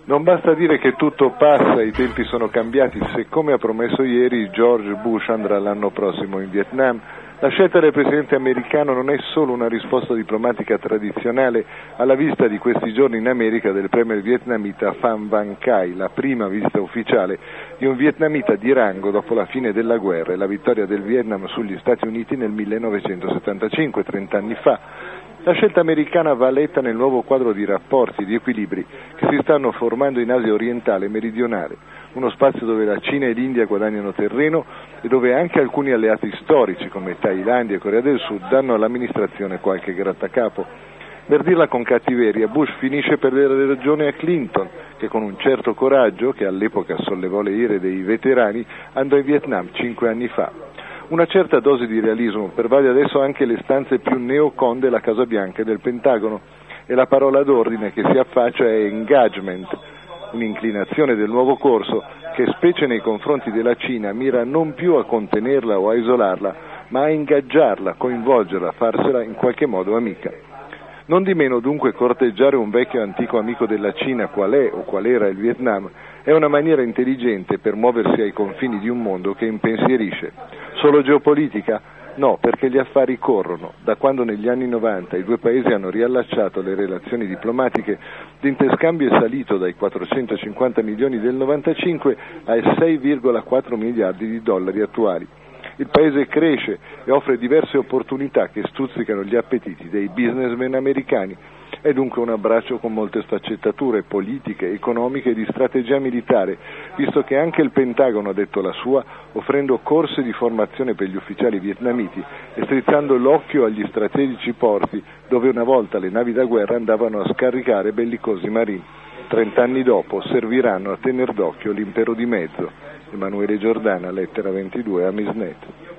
Non basta dire che tutto passa, i tempi sono cambiati, se come ha promesso ieri George Bush andrà l'anno prossimo in Vietnam. La scelta del presidente americano non è solo una risposta diplomatica tradizionale alla vista di questi giorni in America del premier vietnamita Pham Van Khai, la prima visita ufficiale di un vietnamita di rango dopo la fine della guerra e la vittoria del Vietnam sugli Stati Uniti nel 1975, 30 anni fa. La scelta americana va letta nel nuovo quadro di rapporti, di equilibri che si stanno formando in Asia orientale e meridionale, uno spazio dove la Cina e l'India guadagnano terreno e dove anche alcuni alleati storici come Thailandia e Corea del Sud danno all'amministrazione qualche grattacapo. Per dirla con cattiveria, Bush finisce per dare ragione a Clinton, che con un certo coraggio, che all'epoca sollevò le ire dei veterani, andò in Vietnam 5 anni fa. Una certa dose di realismo pervade adesso anche le stanze più neocon della Casa Bianca e del Pentagono, e la parola d'ordine che si affaccia è engagement, un'inclinazione del nuovo corso che, specie nei confronti della Cina, mira non più a contenerla o a isolarla, ma a ingaggiarla, coinvolgerla, farsela in qualche modo amica. Non di meno dunque corteggiare un vecchio antico amico della Cina qual è o qual era il Vietnam è una maniera intelligente per muoversi ai confini di un mondo che impensierisce. Solo geopolitica? No, perché gli affari corrono. Da quando negli anni 90 i due paesi hanno riallacciato le relazioni diplomatiche, l'interscambio è salito dai 450 milioni del 95 ai 6,4 miliardi di dollari attuali. Il paese cresce e offre diverse opportunità che stuzzicano gli appetiti dei businessmen americani. È dunque un abbraccio con molte sfaccettature politiche, economiche e di strategia militare, visto che anche il Pentagono ha detto la sua, offrendo corsi di formazione per gli ufficiali vietnamiti e strizzando l'occhio agli strategici porti dove una volta le navi da guerra andavano a scaricare bellicosi marini. 30 anni dopo serviranno a tener d'occhio l'impero di mezzo. Emanuele Giordana, lettera 22 a Misnet.